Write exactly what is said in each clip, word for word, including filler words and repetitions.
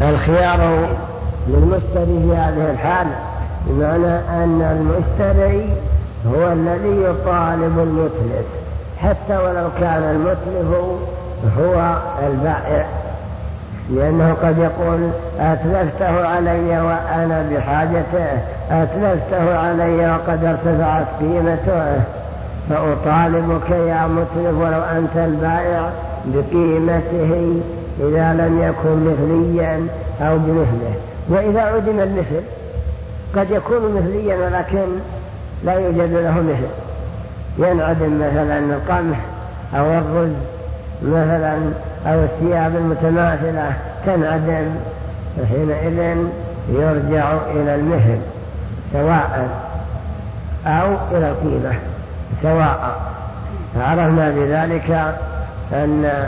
الخيار للمشتري في هذه الحال، بمعنى أن المشتري هو الذي يطالب المتلف حتى ولو كان المتلف هو البائع، لأنه قد يقول أتلفته علي وأنا بحاجته، أتلفته علي وقد ارتفعت قيمته، فأطالبك يا متلف ولو أنت البائع بقيمته إذا لم يكن مثليا أو بمثله. وإذا عدم المثل قد يكون مثليا ولكن لا يوجد له مثل، ينعدم مثلا القمح أو الرز مثلا أو الثياب المتماثلة تنعدم، حينئذ يرجع إلى المثل سواء أو إلى القيمة سواء. فعرفنا بذلك أن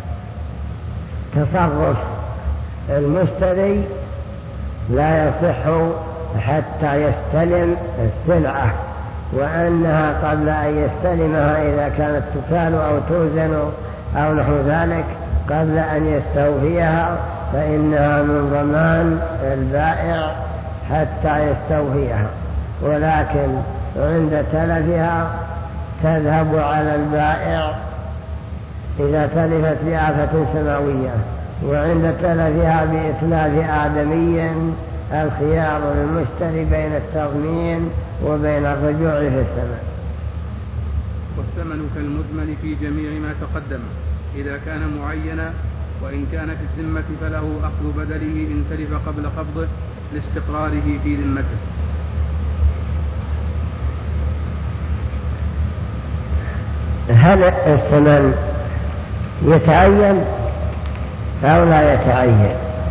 تصرف المشتري لا يصح حتى يستلم السلعة، وأنها قبل أن يستلمها إذا كانت تكال أو توزن أو نحو ذلك قبل أن يستوفيها فإنها من ضمان البائع حتى يستوفيها، ولكن عند تلفها تذهب على البائع إذا تلفت بآفة سماوية، وعند تلفها بإتلاف آدمي الخيار للمشتري بين التضمين وبين الرجوع في الثمن. والثمن كالمثمن في جميع ما تقدم إذا كان معينا، وإن كان في الذمة فله أخذ بدله إن تلف قبل قبضه لاستقراره في ذمته. هل الثمن يتعين أو لا يتعين؟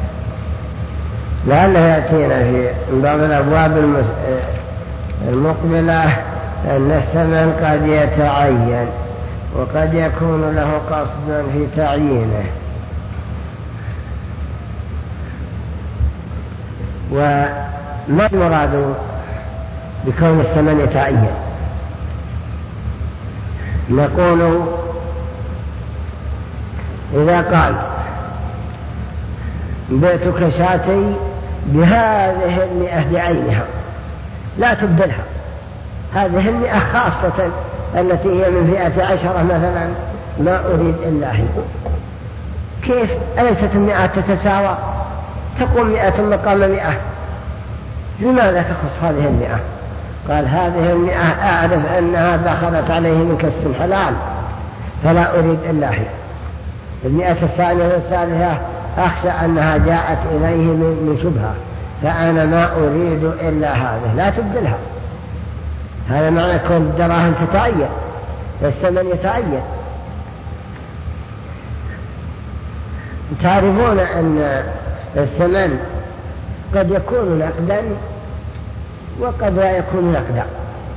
لعله يأتينا في بعض الأبواب المقبلة أن الثمن قد يتعين وقد يكون له قصد في تعيينه. وما المراد بكون الثمن يتعين؟ نقول إذا قال بيتك شاتي بهذه المئة بعينها لا تبدلها، هذه المئة خاصة التي هي من فئة عشرة مثلا ما أريد إلا هي. كيف أليست المئة تتساوى؟ تقوم مئة مقام مئة، لماذا تخص هذه المئة؟ قال هذه المئة أعرف أنها دخلت عليه من كسب حلال فلا أريد إلا هي. المئة الثانية والثالثة أخشى أنها جاءت إليه من شبهة فأنا ما أريد إلا هذه، لا تبدلها. هذا معنى كون الدراهم تتعين، الثمن يتعين. تعرفون أن الثمن قد يكون نقدا وقد لا يكون نقدا،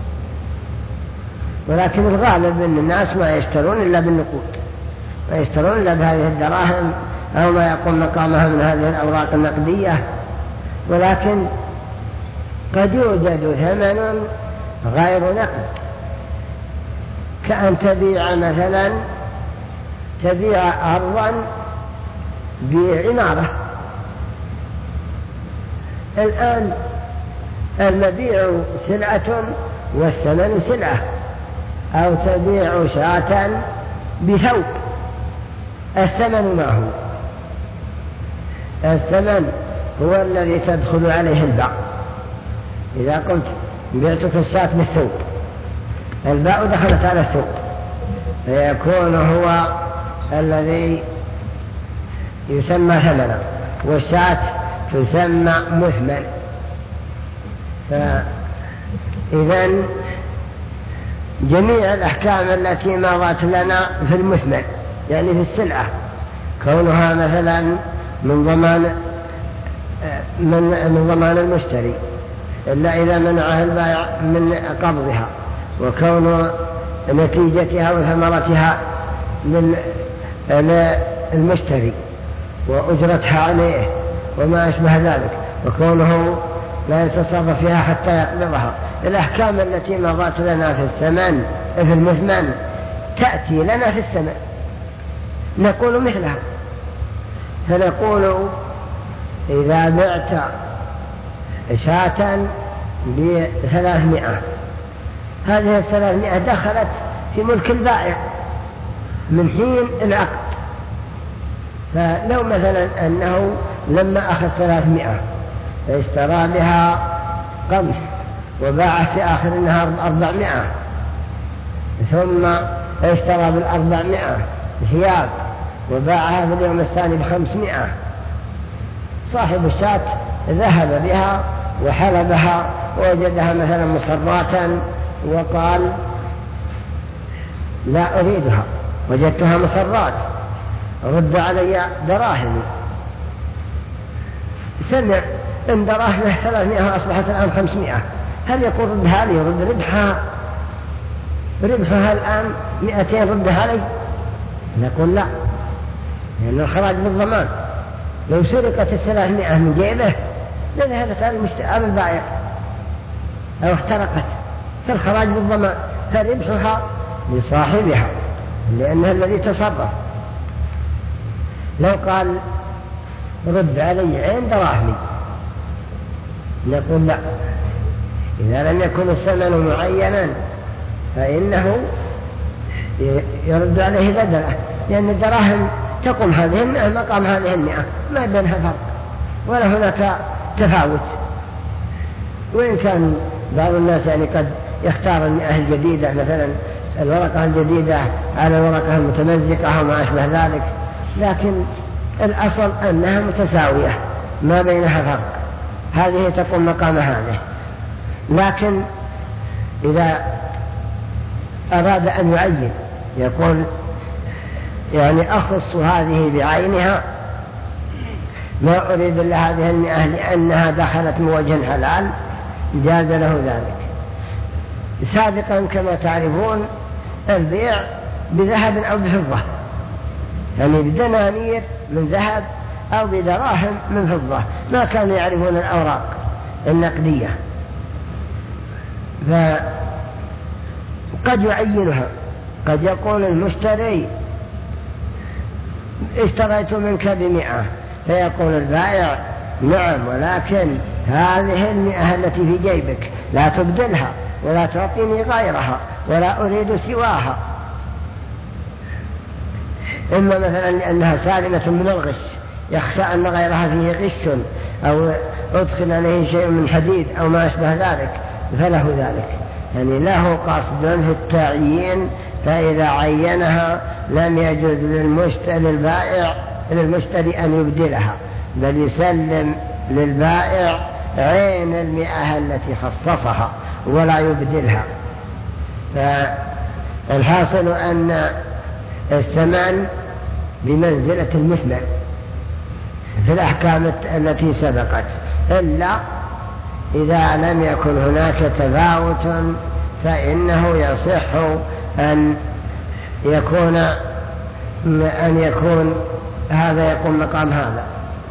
ولكن الغالب أن الناس ما يشترون إلا بالنقود، ما يشترون إلا بهذه الدراهم أو ما يقوم مقامها من هذه الأوراق النقدية. ولكن قد يوجد ثمن غير نقد، كأن تبيع مثلا تبيع أرضا بعمارة. الآن المبيع سلعة والثمن سلعة، أو تبيع شاة بثوب، الثمن ما هو؟ الثمن هو الذي تدخل عليه الباء. إذا قلت بعتك الشاة بالثوب، الباء دخلت على الثوب فيكون هو الذي يسمى ثمنا، والشاة تسمى مثمن. فإذا جميع الأحكام التي مضت لنا في المثمن يعني في السلعة كونها مثلا من ضمان من, من ضمان المشتري إلا إذا منعها البائع من قبضها، وكون نتيجتها وثمرتها من المشتري وأجرتها عليه وما أشبه ذلك، وكونه لا يتصرف فيها حتى يقبضها. الأحكام التي مضت لنا في الثمن في المثمن تأتي لنا في الثمن، نقول مثلها. فنقول إذا بعت شاة بثلاثمائة، هذه الثلاثمائة دخلت في ملك البائع من حين العقد. فلو مثلا أنه لما أخذ ثلاثمائة اشترى بها قمح وباع في آخر النهار أربعمائة، ثم اشترى بالأربعمائة ثياب وباعها في اليوم الثاني بخمسمائة، صاحب الشاة ذهب بها وحلبها ووجدها مثلا مصراتا وقال لا أريدها، وجدتها مصرات، رد علي دراهمي. سمع إن دراهمه ثلاثمائة أصبحت الآن خمسمائة، هل يقول ردها لي؟ رد ربحها ربحها الآن مئتين، ردها لي؟ نقول لا، لأن الخراج بالضمان. لو سرقت الثلاثمائة من جيبه لذهبت على البائع أو احترقت، فالخراج بالضمان، فربحها لصاحبها لأنها الذي تصرف. لو قال رد علي عين دراهمي نقول لا، إذا لم يكن الثمن معينا فإنه يرد عليه بدله، لأن الدراهم تقوم هذه المئة مقام هذه المئة، ما بينها فرق ولا هناك تفاوت. وإن كان بعض الناس يعني قد يختار المئة الجديدة، مثلا الورقة الجديدة على الورقة المتمزقة وما أشبه ذلك، لكن الأصل أنها متساوية ما بينها فرق، هذه تقوم مقام هذه. لكن إذا أراد أن يعين يقول يعني أخص هذه بعينها، ما أريد إلا هذه المئة لأنها دخلت من وجه حلال، جاز له ذلك. سابقا كما تعرفون البيع بذهب أو بفضة، يعني بدنانير من ذهب أو بدراهم من فضة، ما كانوا يعرفون الأوراق النقدية، فقد يعينها. قد يقول المشتري اشتريت منك بمئة، فيقول البائع نعم، ولكن هذه المئة التي في جيبك لا تبدلها ولا تعطيني غيرها ولا أريد سواها، إما مثلا لأنها سالمة من الغش، يخشى أن غيرها فيه غش أو أدخل عليه شيء من حديد أو ما أشبه ذلك، فله ذلك، يعني له قصد في التعيين. فإذا عينها لم يجوز للمشتري للبائع للمشتري أن يبدلها، بل يسلم للبائع عين المئة التي خصصها ولا يبدلها. فالحاصل أن الثمن بمنزلة المثمن في الأحكام التي سبقت، إلا إذا لم يكن هناك تفاوت فإنه يصح أن يكون أن يكون هذا يقوم مقام هذا.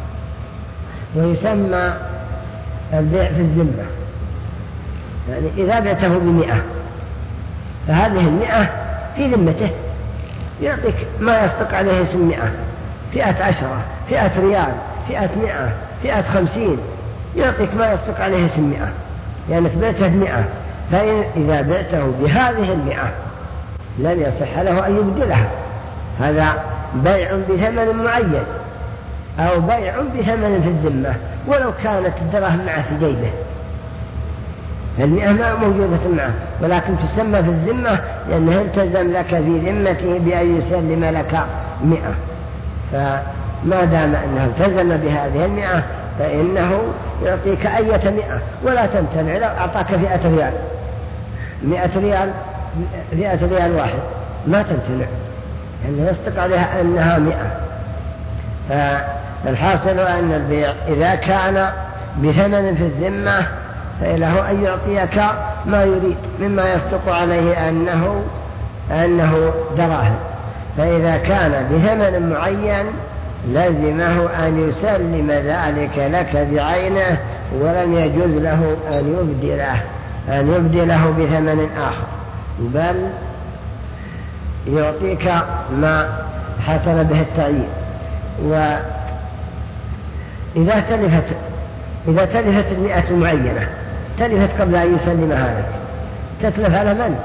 ويسمى البيع في الذمة، يعني إذا بعته بمئة فهذه المئة في ذمته، يعطيك ما يصدق عليه اسم مئة، فئة عشرة، فئة ريال، فئة مئة، فئة خمسين، يعطيك ما يصدق عليه اسم مئة، يعني بعته بمئة. فإذا بعته بهذه المئة لم يصح له أن يبدلها، هذا بيع بثمن معين أو بيع بثمن في الذمة، ولو كانت الدراهم معه في جيبه، المئة ما موجودة معه، ولكن تسمى في الذمة لأنه التزم لك في ذمته بأن يسلم لك مئة. فما دام أنه التزم بهذه المئة فإنه يعطيك أية مئة ولا تمتنع. لو أعطاك فئة ريال مئة ريال فئة ريال واحد ما تمتنع، يعني يصدق عليها أنها مئة. فالحاصل أن البيع إذا كان بثمن في الذمة فإله أن يعطيك ما يريد مما يصدق عليه أنه أنه دراهم. فإذا كان بثمن معين لزمه أن يسلم ذلك لك بعينه، ولم يجوز له أن يبدله أن يبدله بثمن آخر، بل يعطيك ما حصل به التعيين. إذا تلفت إذا تلفت المئة معينة، تلفت قبل أن يسلمها لك، تتلف على من؟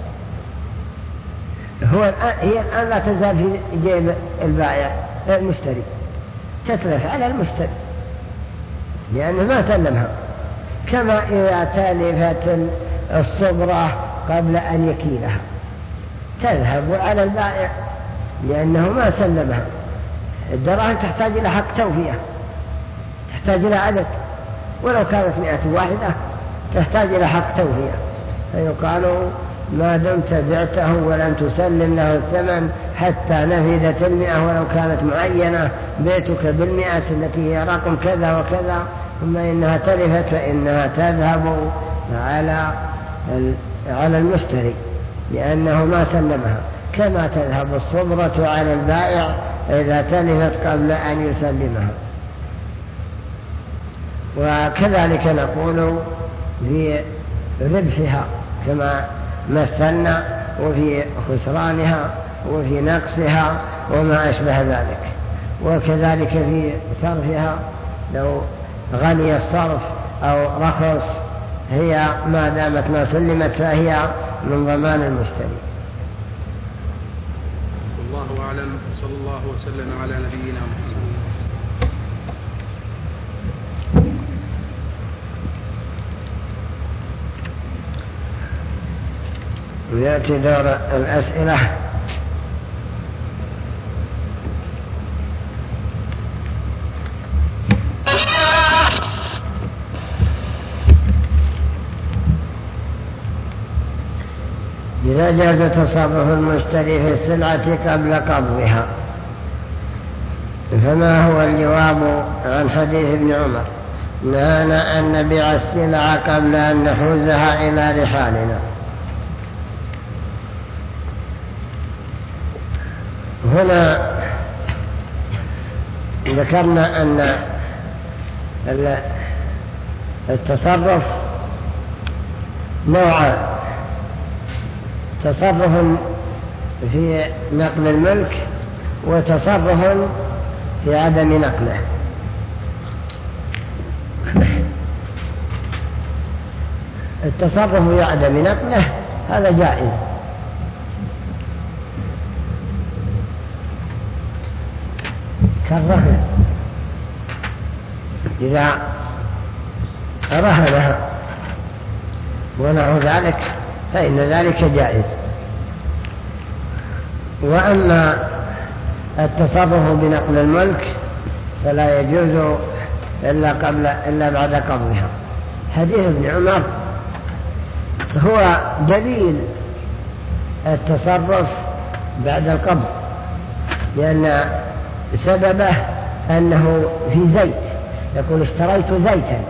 هو الآن هي الآن لا تزال في جيب البائع المشتري، تتلف على المشتري لأنه ما سلمها. كما إذا تلفت الصبرة قبل أن يكيلها، تذهب على البائع لأنه ما سلمها. الدراهم تحتاج إلى حق توفية، تحتاج إلى عدد، ولو كانت مئة واحدة تحتاج إلى حق توفية، فيقال ما دمت بعته ولم تسلم له الثمن حتى نفذت المئة ولو كانت معينة، بعتك بالمئة التي هي رقم كذا وكذا، ثم إنها تلفت فإنها تذهب على على المشتري لأنه ما سلمها، كما تذهب الصبرة على البائع إذا تلفت قبل أن يسلمها. وكذلك نقول في ربحها كما مثلنا، وفي خسرانها وفي نقصها وما أشبه ذلك. وكذلك في صرفها، لو غني الصرف أو رخص، هي ما دامت ما سلمت فهي من ضمان المشتري. والله أعلم، صلى الله وسلم على نبينا محمد. ويأتي دور الأسئلة. إذا جاز تصرف المشتري في السلعة قبل قبضها، فما هو الجواب عن حديث ابن عمر نهانا أن نبيع السلعة قبل أن نحوزها إلى رحالنا؟ هنا ذكرنا أن التصرف نوعان: تصرف في نقل الملك وتصرف في عدم نقله. التصرف في عدم نقله هذا جائز، كالرهن، إذا رهنها ونحو ذلك فإن ذلك جائز. وأما التصرف بنقل الملك فلا يجوز إلا قبل إلا بعد قبضها. حديث ابن عمر هو دليل التصرف بعد القبض، لأن سببه أنه في زيت، يقول اشتريت زيتا،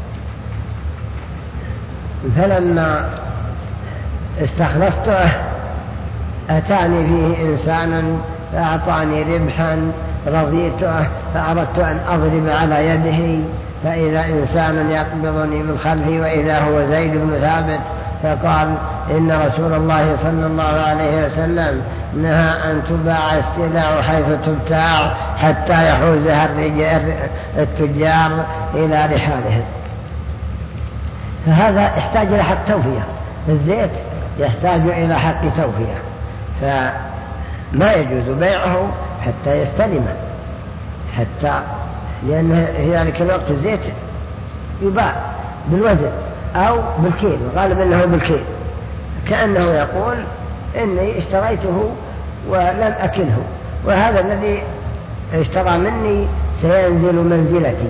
فلما استخلصته أتاني فيه إنسان فأعطاني ربحا رضيته، فأردت أن أضرب على يده، فإذا إنسان يقبضني من خلفي وإذا هو زيد بن ثابت، فقال إن رسول الله صلى الله عليه وسلم نهى أن تباع السلع حيث تبتاع حتى يحوزها التجار إلى رحالهم. فهذا يحتاج إلى حق توفية، الزيت يحتاج إلى حق توفية، فما يجوز بيعه حتى يستلمه، حتى لأن في ذلك الوقت الزيت يباع بالوزن أو بالكيل، وغالب أنه بالكيل، كأنه يقول إني اشتريته ولم أكله، وهذا الذي اشترى مني سينزل منزلتي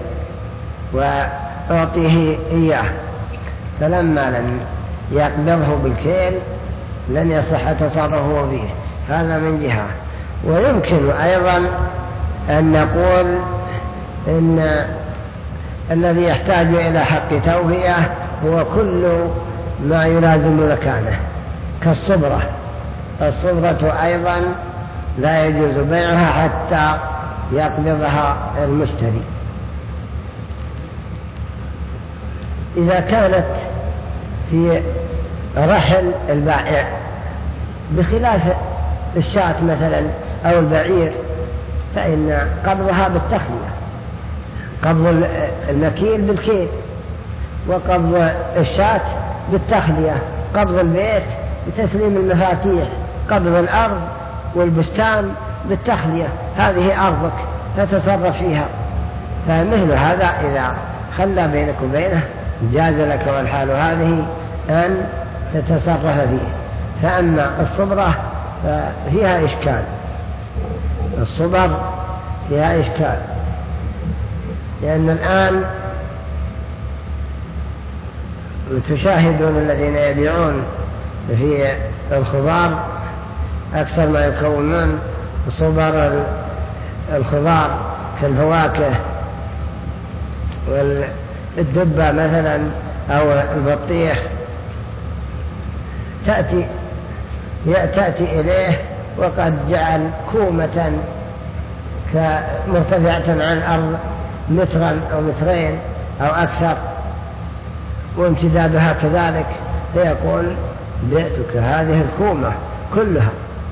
وأعطيه إياه. فلما لم يقبضه بالكيل لم يصح تصرفه فيه، هذا من جهة. ويمكن أيضا أن نقول إن الذي يحتاج إلى حق توفية هو كل ما يلازم مكانه، كالصبرة. الصبرة أيضا لا يجوز بيعها حتى يقبضها المشتري. إذا كانت في رحل البائع، بخلاف الشاة مثلا أو البعير، فإن قبضها بالتخلية، قبض المكيل بالكيل، وقبض الشاة بالتخلية، قبض البيت بتسليم المفاتيح، قبض الأرض والبستان بالتخلية، هذه أرضك فتصرف فيها. فمثل هذا إذا خلى بينك وبينه جاز لك والحال هذه أن تتصرف فيه. فأما الصبرة فيها إشكال، الصبر فيها إشكال، لأن الآن تشاهدون الذين يبيعون في الخضار أكثر ما يكونون صبر الخضار كالفواكه والدبة مثلا أو البطيخ، تأتي تأتي إليه وقد جعل كومة مرتفعة عن الأرض مترا أو مترين أو أكثر وامتدادها كذلك، فيقول بعتك هذه الكومة كلها،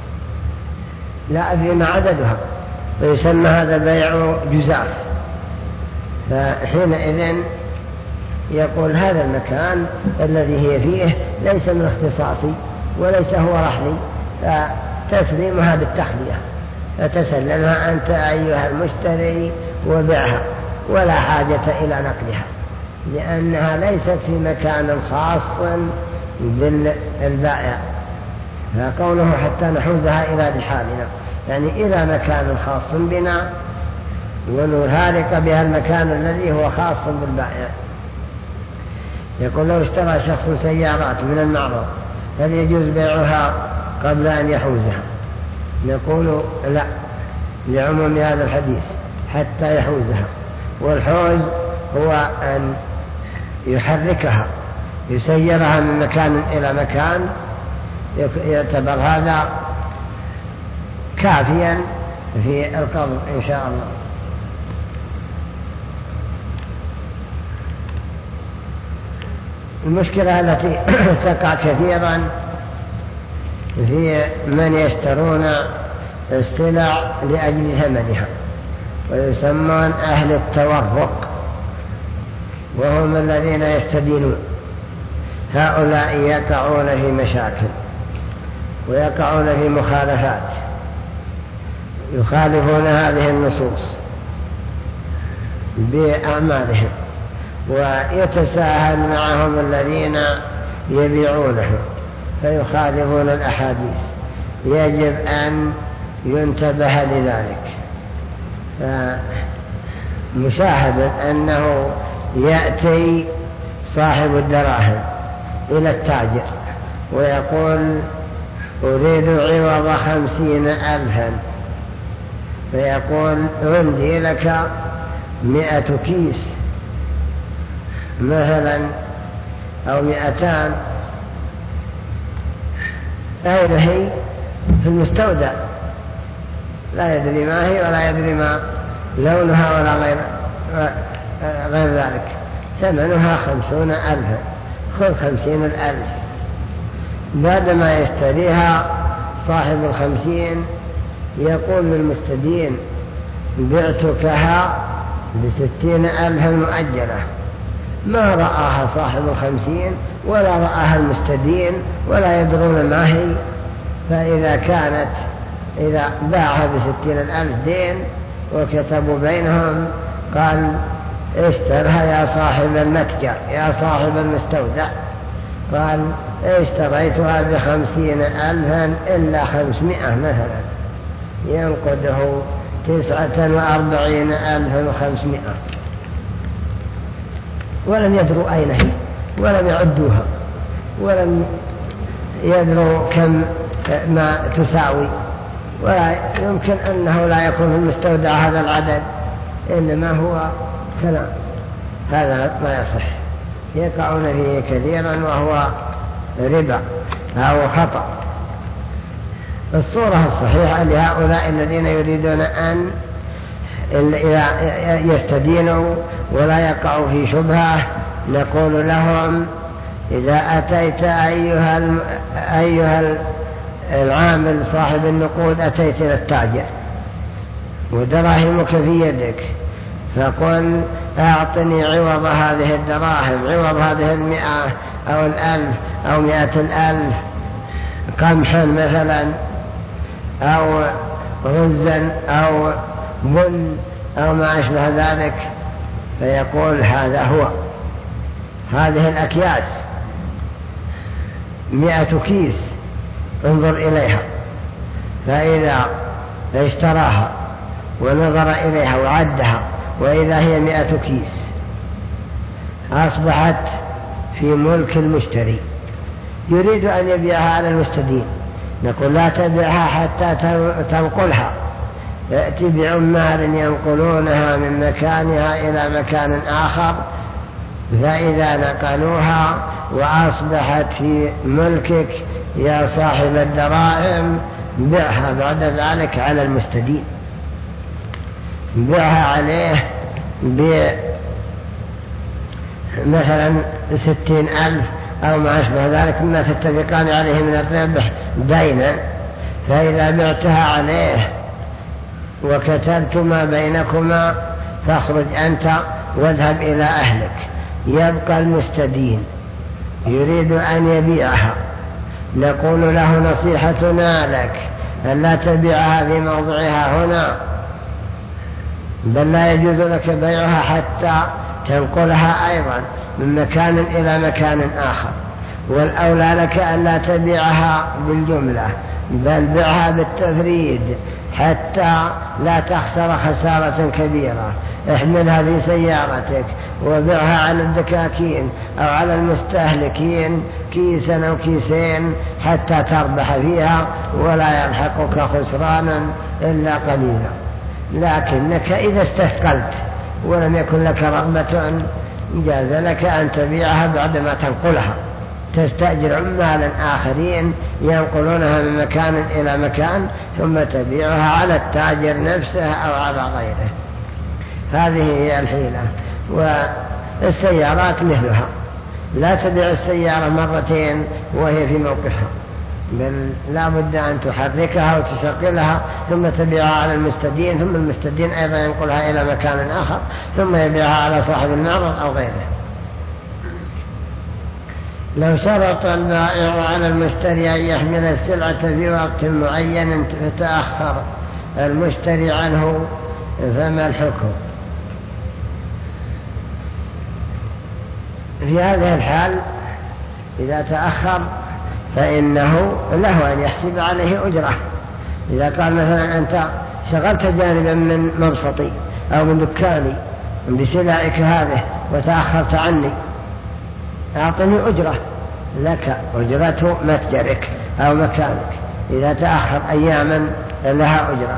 لا أدري ما عددها، ويسمى هذا بيع جزاف. فحينئذ يقول هذا المكان الذي هي فيه ليس من اختصاصي وليس هو رحلي، فتسليمها بالتخلية، فتسلمها أنت أيها المشتري وبيعها، ولا حاجة إلى نقلها، لأنها ليست في مكان خاص بالبائع. فقوله حتى نحوزها إلى رحالنا، يعني إلى مكان خاص بنا ونهارق بها المكان الذي هو خاص بالبائع. يقول لو اشترى شخص سيارات من المعرض هل يجوز بيعها قبل أن يحوزها؟ نقول لا، لعموم هذا الحديث حتى يحوزها، والحوز هو أن يحركها يسيرها من مكان إلى مكان، يعتبر هذا كافيا في القبض إن شاء الله. المشكلة التي تقع كثيرا في من يشترون السلع لأجل ثمنها، ويسمون أهل التورق، وهم الذين يستدينون. هؤلاء يقعون في مشاكل ويقعون في مخالفات، يخالفون هذه النصوص بأعمالهم، ويتساهل معهم الذين يبيعونه فيخالفون الأحاديث. يجب أن ينتبه لذلك. فمشاهد أنه يأتي صاحب الدراهم إلى التاجر ويقول أريد عوض خمسين ألفا، فيقول عندي لك مئة كيس مثلا أو مئتان، أين هي؟ في المستودع، لا يدري ما هي ولا يدري ما لونها ولا غير, غير ذلك. ثمنها خمسون ألفا، خذ خمسين الألف. بعدما يشتريها صاحب الخمسين يقول للمستدين بعتكها بستين ألفا مؤجلة. ما رآها صاحب الخمسين ولا رآها المستدين ولا يدرون ما هي. فإذا كانت إذا باعها بستين الألف دين وكتبوا بينهم قال اشترها يا صاحب المتجر يا صاحب المستودع، قال اشتريتها بخمسين ألفا إلا خمسمائة مثلا، ينقده تسعة وأربعين ألفا وخمسمائة، ولم يدروا أين هي ولم يعدوها ولم يدروا كم ما تساوي، ولا يمكن أنه لا يكون في المستودع هذا العدد، إنما هو كلام. هذا ما يصح، يقعون فيه كثيرا وهو ربا أو خطأ. الصورة الصحيحة لهؤلاء الذين يريدون أن إذا يستدينوا ولا يقعوا في شبهة نقول لهم إذا أتيت أيها أيها العامل صاحب النقود أتيت إلى التاجر ودراهمك في يدك، فقل أعطني عوض هذه الدراهم، عوض هذه المئة أو الألف أو مئة الألف، قمحا مثلا أو رزا أو بن أو ما أشبه ذلك. فيقول هذا هو، هذه الأكياس مئة كيس، انظر إليها. فإذا اشتراها ونظر إليها وعدها وإذا هي مئة كيس، أصبحت في ملك المشتري، يريد أن يبيعها على المستدين. نقول لا تبيعها حتى تنقلها، يأتي بعمال ينقلونها من مكانها إلى مكان آخر، فإذا نقلوها وأصبحت في ملكك يا صاحب الدراهم، بيعها بعد ذلك على المستدين، بيعها عليه بمثلا ستين ألف أو ما أشبه ذلك مما تتفقان عليه من الربح دينا. فإذا بعتها عليه وكتبت ما بينكما فاخرج أنت واذهب إلى أهلك، يبقى المستدين يريد أن يبيعها، نقول له نصيحتنا لك أن لا تبيعها في موضعها هنا، بل لا يجوز لك بيعها حتى تنقلها أيضا من مكان إلى مكان آخر. والأولى لك أن لا تبيعها بالجملة، بل بيعها بالتفريد حتى لا تخسر خسارة كبيرة. احملها في سيارتك وبيعها على الدكاكين أو على المستهلكين كيسا أو كيسين حتى تربح فيها ولا يلحقك خسرانا إلا قليلا. لكنك إذا استثقلت ولم يكن لك رغبة، جاز لك أن تبيعها بعدما تنقلها، تستأجر عمالا آخرين ينقلونها من مكان إلى مكان ثم تبيعها على التاجر نفسه أو على غيره. هذه هي الحيلة. والسيارات مثلها، لا تبيع السيارة مرتين وهي في موقفها، بل لا بد أن تحركها وتشغلها ثم تبيعها على المستدين، ثم المستدين أيضا ينقلها إلى مكان آخر ثم يبيعها على صاحب المعرض أو غيره. لو شرط البائع على المشتري أن يحمل السلعة في وقت معين فتأخر المشتري عنه فما الحكم؟ في هذه الحال إذا تأخر فإنه له أن يحسب عليه أجرة. إذا قال مثلا أنت شغلت جانبا من مبسطي أو من دكاني بسلعك هذه وتأخرت عني، أعطني أجرة، لك أجرة متجرك أو مكانك. إذا تأخر أياما لها أجرة.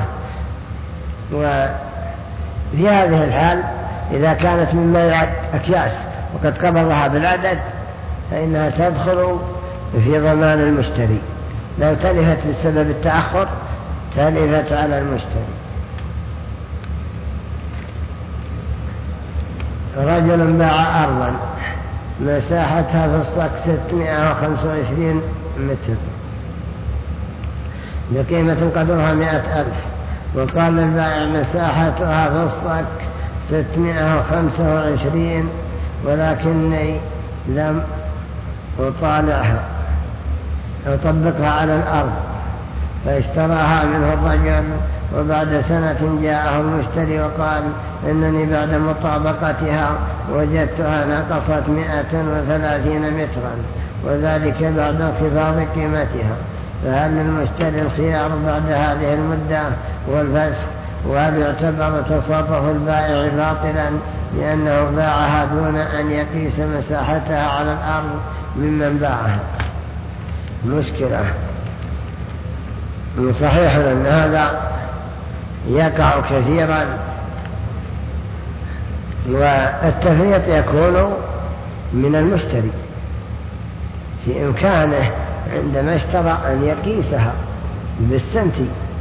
وفي هذه الحال إذا كانت مما يعد أكياس وقد قبضها بالعدد فإنها تدخل في ضمان المشتري. لو تلفت بسبب التأخر تلفت على المشتري. رجل باع أرضا مساحتها في الصك ستمائة وخمسة وعشرين متر بقيمة قدرها مائة ألف، وقال للبائع مساحتها في الصك ستمائة وخمسة وعشرين ولكني لم أطالعها أطبقها على الأرض، فاشتراها منه الرجل. وبعد سنة جاءه المشتري وقال إنني بعد مطابقتها وجدتها نقصت مائة وثلاثين مترا وذلك بعد انخفاض قيمتها، فهل للمشتري الخيار بعد هذه المدة والفسخ؟ وهل يعتبر تصرف البائع باطلا لأنه باعها دون أن يقيس مساحتها على الأرض ممن باعها؟ مشكلة. صحيح أن هذا يقع كثيرا، والتفريط يكون من المشتري في إمكانه عندما اشترى أن يقيسها بالسنت،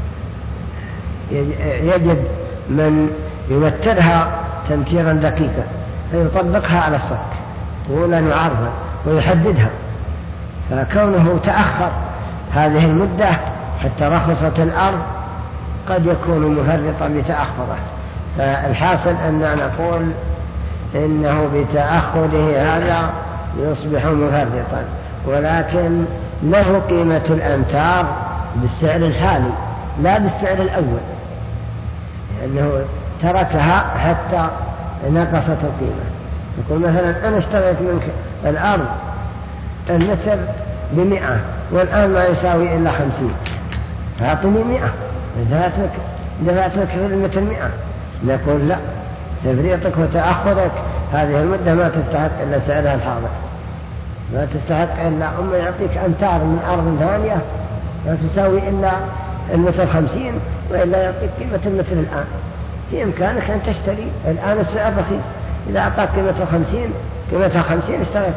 يجد من يمترها تمتيرا دقيقا فيطبقها على الصك طولا وعرضا ويحددها، فكونه تأخر هذه المدة حتى رخصت الأرض قد يكون مفرطا بتأخره، فالحاصل أننا نقول إنه بتأخره هذا يصبح مفرطا، ولكن له قيمة الأمتار بالسعر الحالي لا بالسعر الأول، لأنه تركها حتى نقصت القيمة. يقول مثلا أنا اشتريت منك الأرض المتر بمئة والآن ما يساوي إلا خمسين، فأعطني مئة، دفعت لك في المتر مئة. نقول لا، تفريطك وتأخرك هذه المدة ما تستحق إلا سعرها الحاضر، ما تستحق إلا أما يعطيك أمتار من أرض ثانية لا تساوي إلا المتر خمسين، وإلا يعطيك قيمة المتر الآن. في إمكانك أن تشتري الآن السعر رخيص، إذا أعطاك قيمة خمسين قيمتها خمسين اشتريت،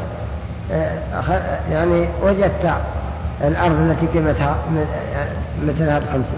يعني وجدت الأرض التي قيمتها مثل هذا خمسين.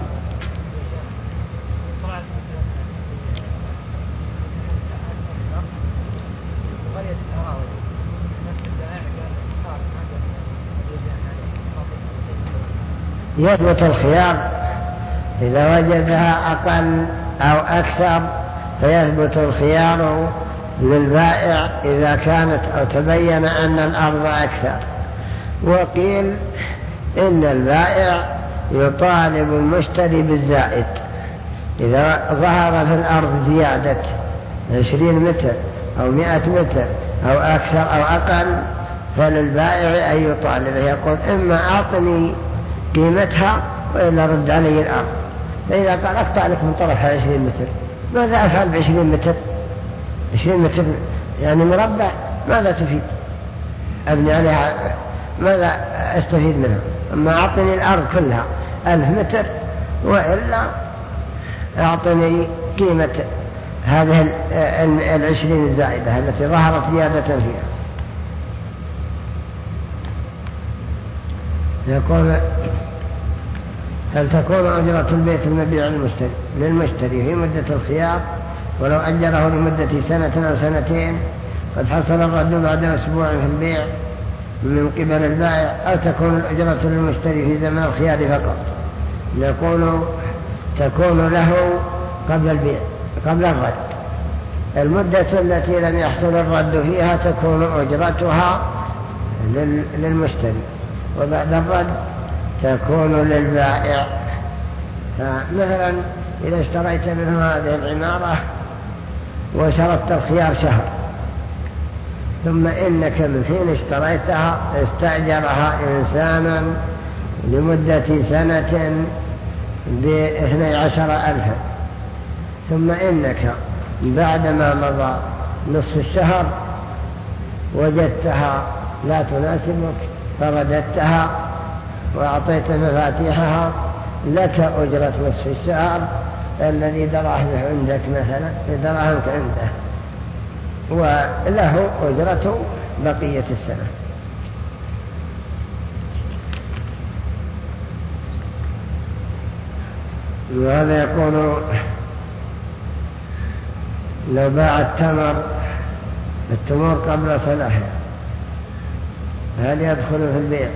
يثبت الخيار إذا وجدها أقل أو أكثر، فيثبت الخيار للبائع إذا كانت أو تبين أن الأرض أكثر. وقيل إن البائع يطالب المشتري بالزائد، إذا ظهر في الأرض زيادة عشرين متر أو مئة متر أو أكثر أو أقل، فللبائع أن يطالب، يقول إما أعطني قيمتها وإلا رد علي الأرض. فإذا قال أقطع لك من طرفها عشرين متر، ماذا أفعل بعشرين متر؟ عشرين متر يعني مربع، ماذا تفيد؟ أبني عليها، ماذا أستفيد منها؟ أما أعطني الأرض كلها ألف متر، وإلا أعطني قيمة هذه العشرين الزائدة التي ظهرت زيادة فيها. يقول هل تكون أجرة البيت المبيع للمشتري للمشتري في مدة الخيار ولو أجره لمدة سنة أو سنتين قد حصل الرد بعد أسبوع في البيع من قبل البائع، أو تكون الأجرة للمشتري في زمن الخيار فقط؟ نقول تكون له قبل البيع قبل الرد. المدة التي لم يحصل الرد فيها تكون أجرتها للمشتري، وبعد الرد تكون للبائع. فمثلا إذا اشتريت منه هذه العمارة وشرطت الخيار شهر، ثم إنك من حين اشتريتها استأجرها إنسانا لمدة سنة باثني عشر ألفا، ثم إنك بعدما مضى نصف الشهر وجدتها لا تناسبك فرددتها وأعطيت مفاتيحها، لك أجرة نصف الشهر الذي دراهمه عندك مثلا دراهمك عنده، وله أجرة بقية السنة. وهذا يقول لو باع التمر التمور قبل صلاحها هل يدخل في البيع؟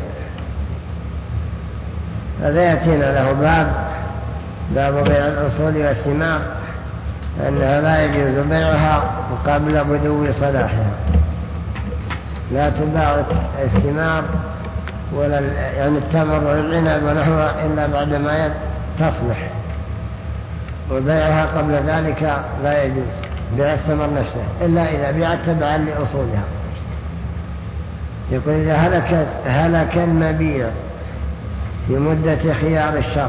هذا يأتينا له باب باب بيع الأصول والثمار، أنها لا يجوز بيعها قبل بدو صلاحها، لا تباع الثمار ولا يعني التمر والعنب ونحوها إلا بعدما تصلح، وبيعها قبل ذلك لا يجوز بيع الثمر نفسه إلا إذا بيعت تبعا لأصولها. يقول إذا هلك هلك المبيع في مدة خيار الشرط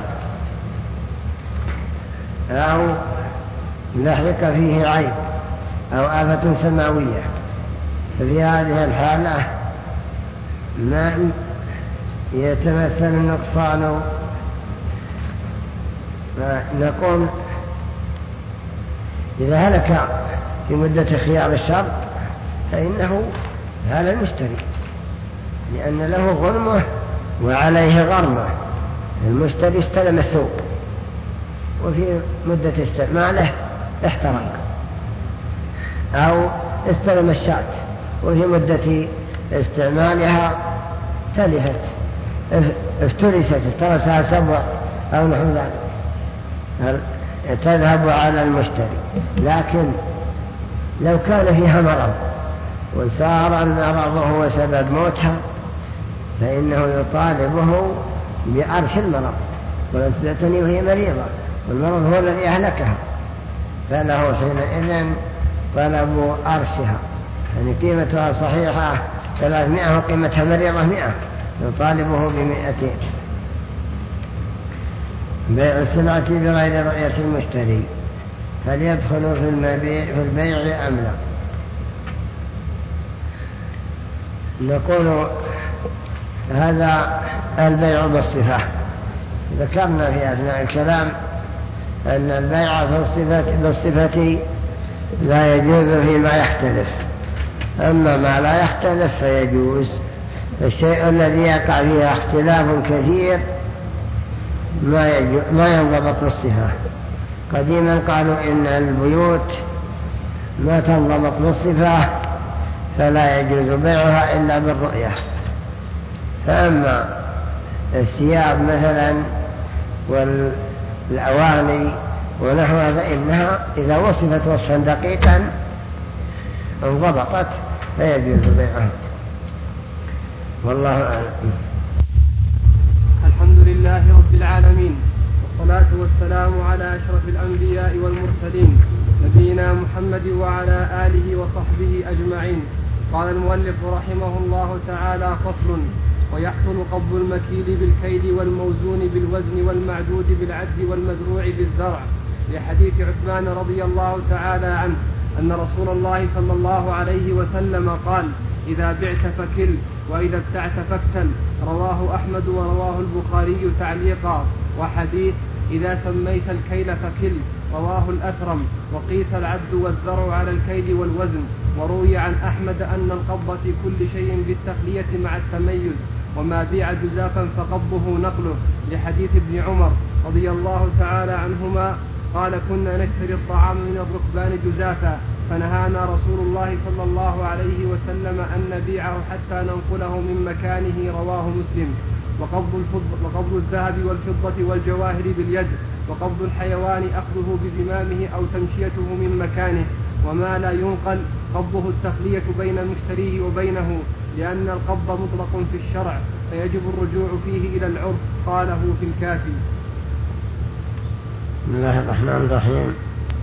أو لحق فيه عيب أو آفة سماوية، ففي هذه الحالة ما يتمثل النقصان. نقول إذا هلك في مدة خيار الشرط فإنه هذا المشتري، لأن له غرمه وعليه غرمه. المشتري استلم الثوب وفي مدة استعماله احترق، أو استلم الشاة وفي مدة استعمالها تلفت افترست افترسها سبع أو نحو ذلك، تذهب على المشتري. لكن لو كان فيها مرض وصار المرض هو سبب موتها فإنه يطالبه بأرش المرض، ولم تبتني وهي مريضة والمرض هو الذي أهلكها، فله حينئذ طلب أرشها، يعني قيمتها صحيحة ثلاثمائة وقيمتها مريضة مئة، يطالبه بمئتين. بيع السلعة بغير رؤية المشتري هل يدخل في المبيع في البيع أم لا؟ نقول هذا البيع بالصفة. ذكرنا في أثناء الكلام أن البيع بالصفة لا يجوز فيما يختلف، أما ما لا يختلف فيجوز. الشيء الذي يقع فيه اختلاف كثير ما, ما ينضبط بالصفة. قديما قالوا إن البيوت ما تنضبط بالصفة فلا يجوز بيعها إلا بالرؤية. فأما الثياب مثلا والأواني ونحوها فإنها إذا وصفت وصفا دقيقا انضبطت فيجوز بيعها، والله أعلم. الحمد لله رب العالمين، والصلاة والسلام على أشرف الأنبياء والمرسلين نبينا محمد وعلى آله وصحبه أجمعين. قال المؤلف رحمه الله تعالى: فصل: ويحصل قبض المكيل بالكيل والموزون بالوزن والمعدود بالعد والمزروع بالزرع، لحديث عثمان رضي الله تعالى عنه أن رسول الله صلى الله عليه وسلم قال: إذا بعت فكل وإذا ابتعت فاكتل. رواه أحمد ورواه البخاري تعليقا. وحديث: إذا سميت الكيل فكل، رواه الأثرم. وقيس العد والزرع على الكيل والوزن. وروي عن أحمد أن القبض في كل شيء بالتخلية مع التميز، وما بيع جزافا فقبضه نقله، لحديث ابن عمر رضي الله تعالى عنهما قال: كنا نشتري الطعام من الركبان جزافا، فنهانا رسول الله صلى الله عليه وسلم أن نبيعه حتى ننقله من مكانه. رواه مسلم. وقبض, وقبض الذهب والفضة والجواهر باليد، وقبض الحيوان أخذه بزمامه أو تمشيته من مكانه. وما لا ينقل قبضه التخلية بين مشتريه وبينه، لأن القبض مطلق في الشرع فيجب الرجوع فيه إلى العرف. قاله في الكافي. بسم الله الرحمن الرحيم.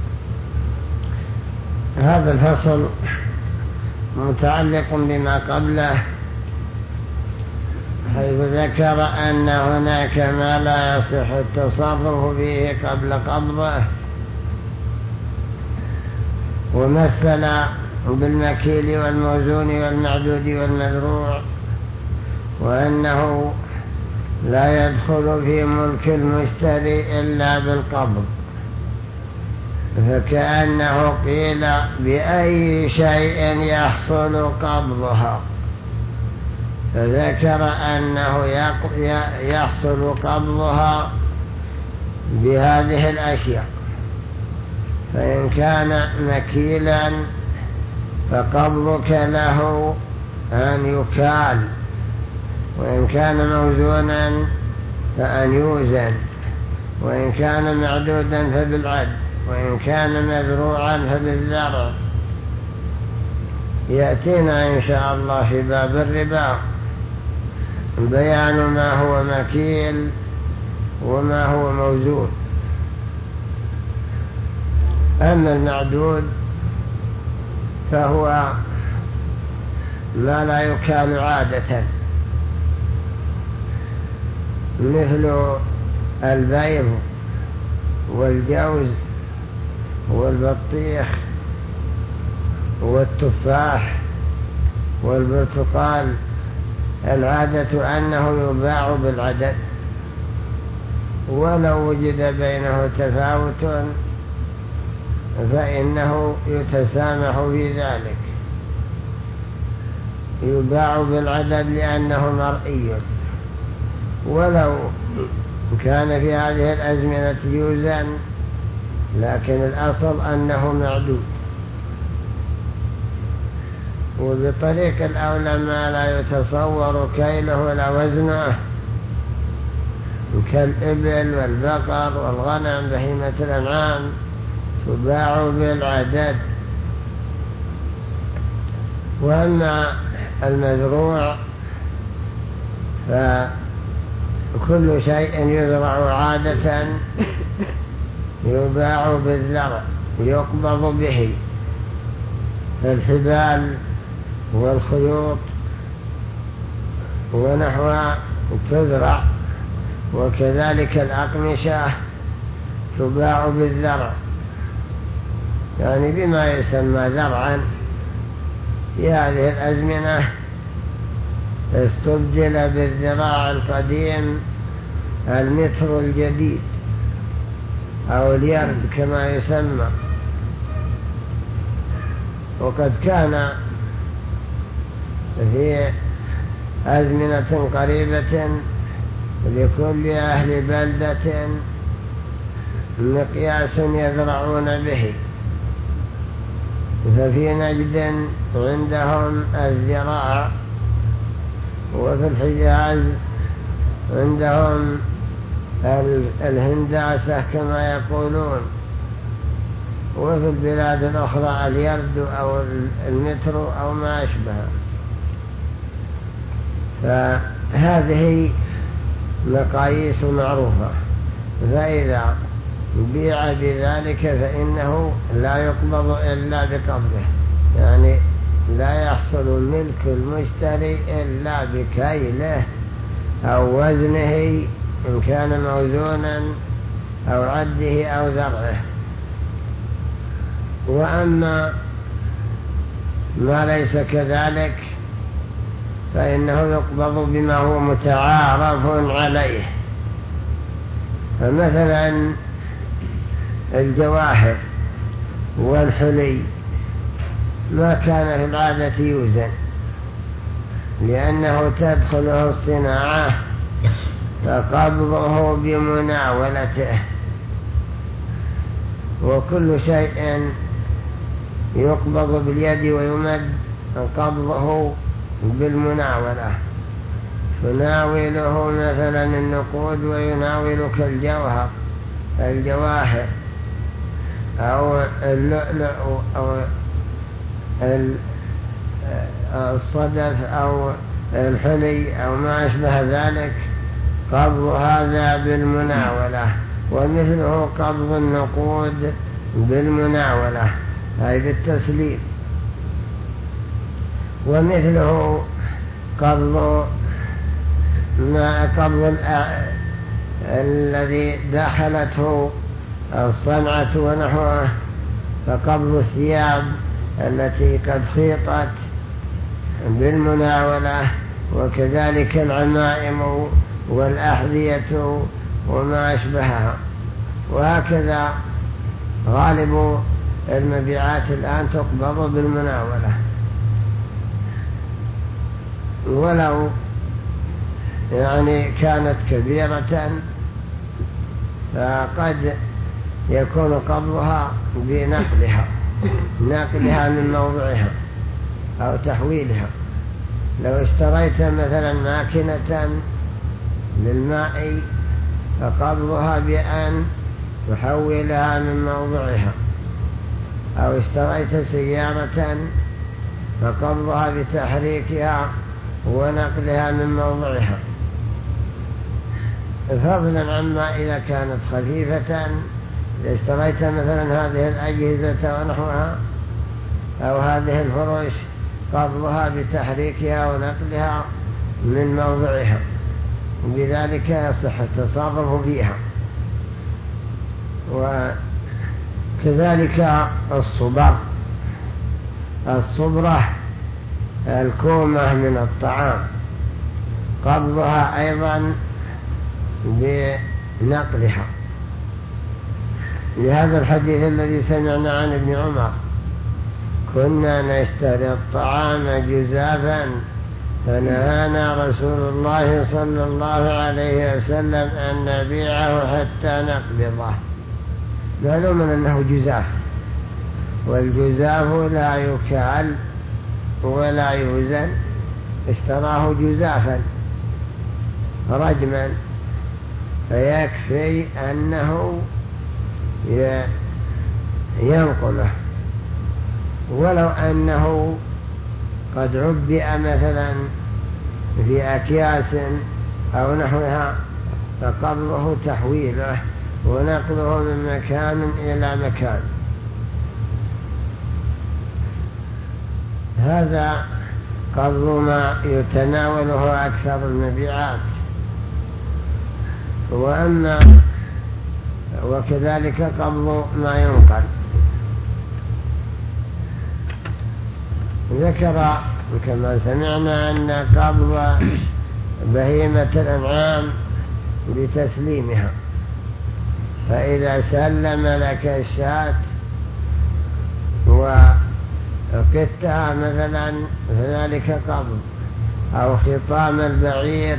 هذا الفصل متعلق بما قبله، حيث ذكر أن هناك ما لا يصح التصرف به قبل قبضه، ومثل بالمكيل والموزون والمعدود والمزروع، وأنه لا يدخل في ملك المشتري إلا بالقبض، فكأنه قيل بأي شيء يحصل قبضها، فذكر أنه يحصل قبضها بهذه الأشياء. فإن كان مكيلا فقبضك له أن يكال، وإن كان موزونا فأن يوزن، وإن كان معدودا فبالعد، وإن كان مزروعا فبالزرع. يأتينا إن شاء الله في باب الربا بيان ما هو مكيل وما هو موزون. أما المعدود فهو ما لا يكال عادة، مثل البيض والجوز والبطيخ والتفاح والبرتقال. العادة أنه يباع بالعدد، ولو وجد بينه تفاوت فإنه يتسامح في ذلك، يباع بالعدد لأنه مرئي. ولو كان في هذه الأزمنة يوزن، لكن الأصل أنه معدود. وبطريق الأولى ما لا يتصور كيله ولا وزنه كالإبل والبقر والغنم بهيمة الأنعام تباع بالعدد. وأما المزروع فكل شيء يزرع عادة يباع بالزرع يقبض به، الحبال والخيوط ونحوها تزرع، وكذلك الأقمشة تباع بالزرع، يعني بما يسمى زرعا. في هذه الأزمنة استبدل بالزراع القديم المتر الجديد أو اليرد كما يسمى. وقد كان في أزمنة قريبة لكل أهل بلدة مقياس يزرعون به، ففي نجد عندهم الزراعة، وفي الحجاز عندهم الهنداسة كما يقولون، وفي البلاد الأخرى اليرد أو المتر أو ما أشبه. فهذه مقاييس معروفة، فإذا بيع بذلك فإنه لا يقبض إلا بقبضه، يعني لا يحصل ملك المشتري إلا بكيله أو وزنه إن كان موزونا أو عده أو ذرعه. وأما ما ليس كذلك فإنه يقبض بما هو متعارف عليه. فمثلا الجواهر والحلي ما كان في العادة يوزن لأنه تدخله الصناعة، فقبضه بمناولته. وكل شيء يقبض باليد ويمد قبضه بالمناولة، تناوله مثلا النقود ويناولك الجوهر الجواهر أو اللؤلؤ أو الصدف أو الحلي أو ما أشبه ذلك، قبض هذا بالمناولة. ومثله قبض النقود بالمناولة أي بالتسليم. ومثله قبض ما قبض الذي دخلته الصنعة ونحوه، فقبض الثياب التي قد خيطت بالمناولة، وكذلك العمائم والأحذية وما أشبهها. وهكذا غالب المبيعات الآن تقبض بالمناولة، ولو يعني كانت كبيرة فقد يكون قبضها بنقلها نقلها من موضعها أو تحويلها. لو اشتريت مثلا ماكينة للماء فقبضها بأن تحولها من موضعها، أو اشتريت سيارة فقبضها بتحريكها ونقلها من موضعها، فضلا عما إذا كانت خفيفة. اشتريت مثلا هذه الأجهزة ونحوها أو هذه الفروش قبضها بتحريكها ونقلها من موضعها، بذلك يصح التصرف فيها. وكذلك الصبر الصبرة الكومة من الطعام قبضها أيضا بنقلها، لهذا الحديث الذي سمعنا عن ابن عمر: كنا نشتري الطعام جزافا فنهانا رسول الله صلى الله عليه وسلم أن نبيعه حتى نقبضه. معلوم أنه جزاف، والجزاف لا يكال ولا يوزن، اشتراه جزافا رجما فيكفي أنه ينقله، ولو أنه قد عبئ مثلا في أكياس أو نحوها فقبضه تحويله ونقله من مكان إلى مكان. هذا قبض ما يتناوله أكثر المبيعات. وأما وكذلك قبض ما ينقل. ذكر كما سمعنا أن قبض بهيمة الأنعام بتسليمها، فإذا سلم لك الشاة وقدتها مثلا فذلك قبض، أو خطام البعير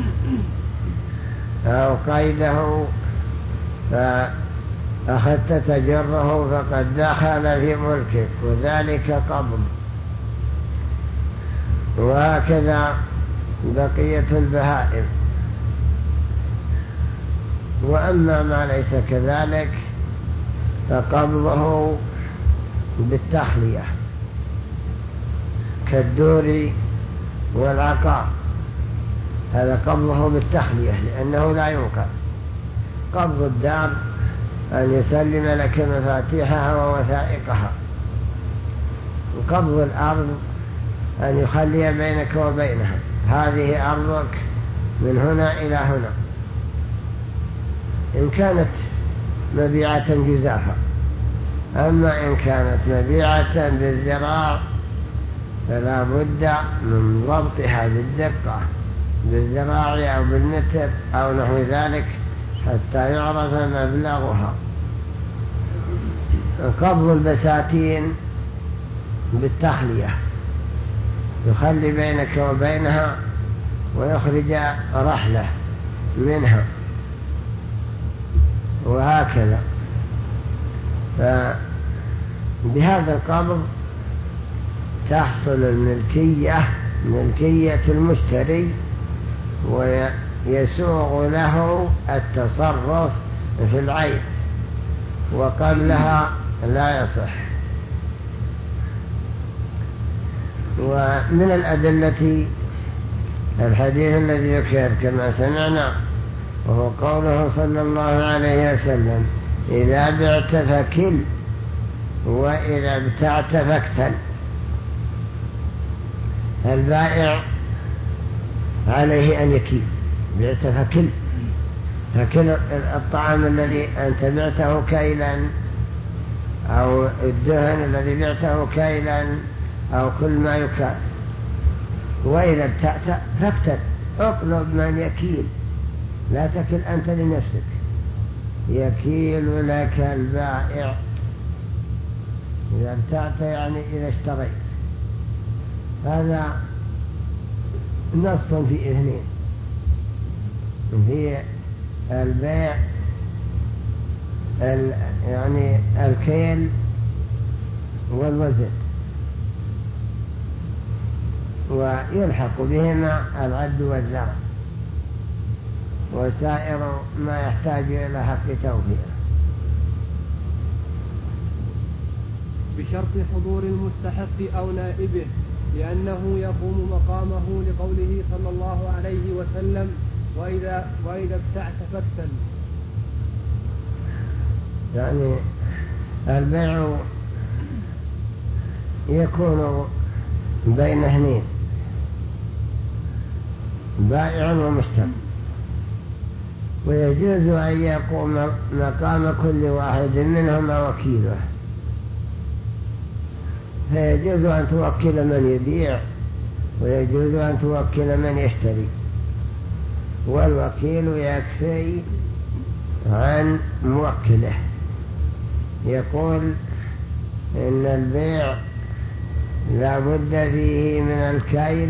أو قيده فأخذت تجره فقد دخل في ملكك وذلك قبض. وهكذا بقية البهائم. وأما ما ليس كذلك فقبضه بالتحلية كالدور والعقار، هذا قبضه بالتحلية لأنه لا ينقل. قبض الدار أن يسلم لك مفاتيحها ووثائقها، وقبض الأرض أن يخلي بينك وبينها، هذه أرضك من هنا إلى هنا، إن كانت مبيعة جزافة. أما إن كانت مبيعة بالذراع فلا بد من ضبطها بالدقة بالذراع أو بالمتر أو نحو ذلك حتى يعرف مبلغها. قبض البساتين بالتخلية، يخلي بينك وبينها ويخرج رحلة منها، وهكذا. فبهذا القبض تحصل الملكية ملكية المشتري ويسوغ له التصرف في العين، وقبلها لا يصح. ومن الأدلة الحديث الذي يذكر كما سمعنا، وهو قوله صلى الله عليه وسلم: إذا بعت فكل وإذا ابتعت فاكتل. البائع عليه أن يكيل، بعت فكل، فكل الطعام الذي أنت بعته كيلا أو الدهن الذي بعته كيلا أو كل ما يكال. وإذا ابتعت فاكتل، اطلب من يكيل، لا تكل أنت لنفسك، يكيل لك البائع. إذا ابتعت يعني إذا اشتريت. هذا نص في اثنين، في البيع يعني الكيل والوزن، ويلحق بهما العد والزرع وسائر ما يحتاج إلى حق توفيره. بشرط حضور المستحق أو نائبه، لأنه يقوم مقامه لقوله صلى الله عليه وسلم: وإذا, وإذا ابتعت فاكتل. يعني البيع يكون بين اثنين، بائع ومشتري، ويجوز أن يقوم مقام كل واحد منهما وكيله، فيجوز أن توكل من يبيع ويجوز أن توكل من يشتري، والوكيل يكفي عن موكله. يقول إن البيع لا بد فيه من الكيل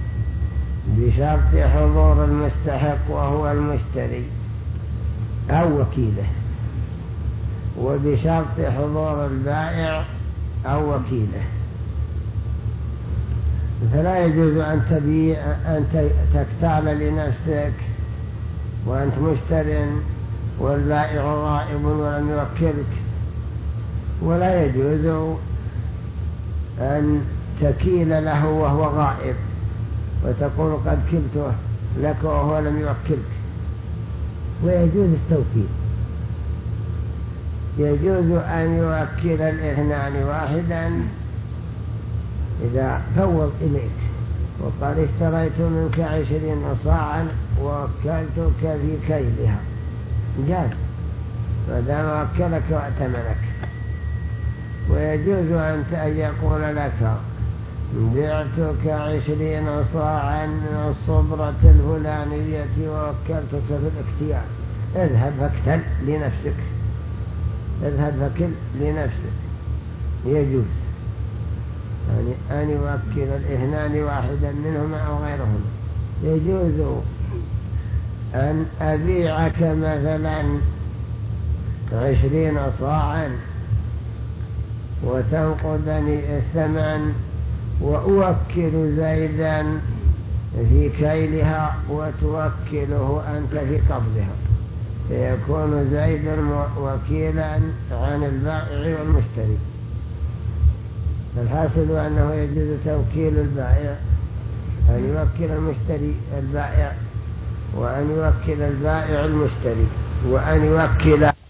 بشرط حضور المستحق وهو المشتري أو وكيله، وبشرط حضور البائع أو وكيله. فلا يجوز أن تبيع أن تكتال لنفسك وأنت مشتر والبائع غائب ولم يوكلك، ولا يجوز أن تكيل له وهو غائب وتقول قد كلته لك وهو لم يوكلك. ويجوز التوكيل، يجوز أن يوكل الاثنان واحدا إذا فوض إليك وقال اشتريت منك عشرين صاعا ووكلتك في كيلها، قال فدام وكلك وأتمنك. ويجوز أن يقول لك بعتك عشرين صاعا من الصبرة الفلانية ووكلتك في الاكتيال، اذهب فاكتل لنفسك، اذهب فكل لنفسك. يجوز يعني أن يوكل الاثنان واحدا منهما أو غيرهما. يجوز أن أبيعك مثلا عشرين صاعا وتنقذني الثمن وأوكل زيدا في كيلها وتوكله أنت في قبضها، فيكون زيد وكيلا عن البائع والمشتري. الحاصل أنه يجوز توكيل البائع، أن يوكل المشتري البائع، وأن يوكل البائع المشتري، وأن يوكل